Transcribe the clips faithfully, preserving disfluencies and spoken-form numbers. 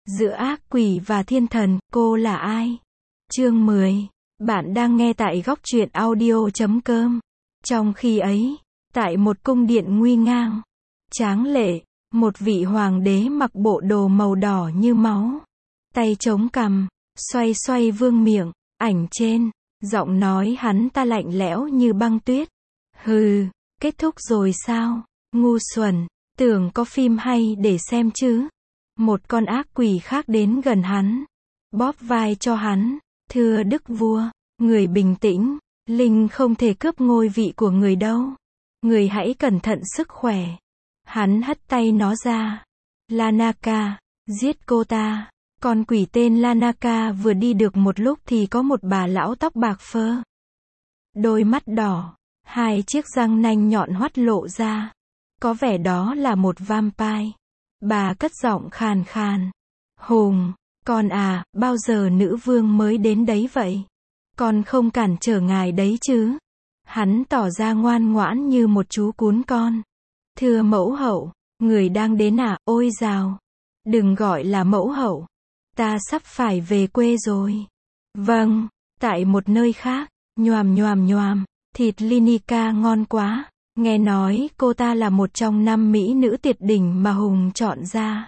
Giữa ác quỷ và thiên thần, cô là ai? Chương mười. Bạn đang nghe tại góc truyện audio chấm com. Trong khi ấy, tại một cung điện nguy ngang, tráng lệ, một vị hoàng đế mặc bộ đồ màu đỏ như máu, tay chống cằm, xoay xoay vương miệng, ảnh trên, giọng nói hắn ta lạnh lẽo như băng tuyết. Hừ, kết thúc rồi sao? Ngu xuẩn, tưởng có phim hay để xem chứ. Một con ác quỷ khác đến gần hắn, bóp vai cho hắn, thưa đức vua, người bình tĩnh, linh không thể cướp ngôi vị của người đâu. Người hãy cẩn thận sức khỏe. Hắn hất tay nó ra. Lanaka, giết cô ta. Con quỷ tên Lanaka vừa đi được một lúc thì có một bà lão tóc bạc phơ, đôi mắt đỏ, hai chiếc răng nanh nhọn hoắt lộ ra. Có vẻ đó là một vampire. Bà cất giọng khàn khàn. Hùng, con à, bao giờ nữ vương mới đến đấy vậy? Con không cản trở ngài đấy chứ? Hắn tỏ ra ngoan ngoãn như một chú cún con. Thưa mẫu hậu, người đang đến à? Ôi dào, đừng gọi là mẫu hậu. Ta sắp phải về quê rồi. Vâng, tại một nơi khác. Nhoàm nhoàm nhoàm, thịt Linica ngon quá. Nghe nói cô ta là một trong năm mỹ nữ tuyệt đỉnh mà Hùng chọn ra.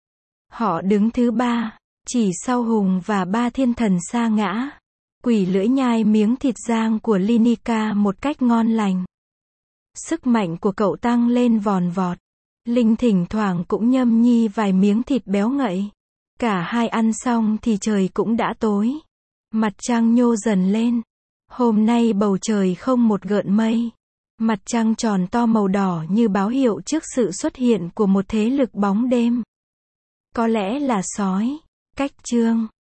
Họ đứng thứ ba, chỉ sau Hùng và ba thiên thần sa ngã. Quỷ lưỡi nhai miếng thịt rang của Linica một cách ngon lành. Sức mạnh của cậu tăng lên vòn vọt. Linh thỉnh thoảng cũng nhâm nhi vài miếng thịt béo ngậy. Cả hai ăn xong thì trời cũng đã tối. Mặt trăng nhô dần lên. Hôm nay bầu trời không một gợn mây. Mặt trăng tròn to màu đỏ như báo hiệu trước sự xuất hiện của một thế lực bóng đêm. Có lẽ là sói. Cách chương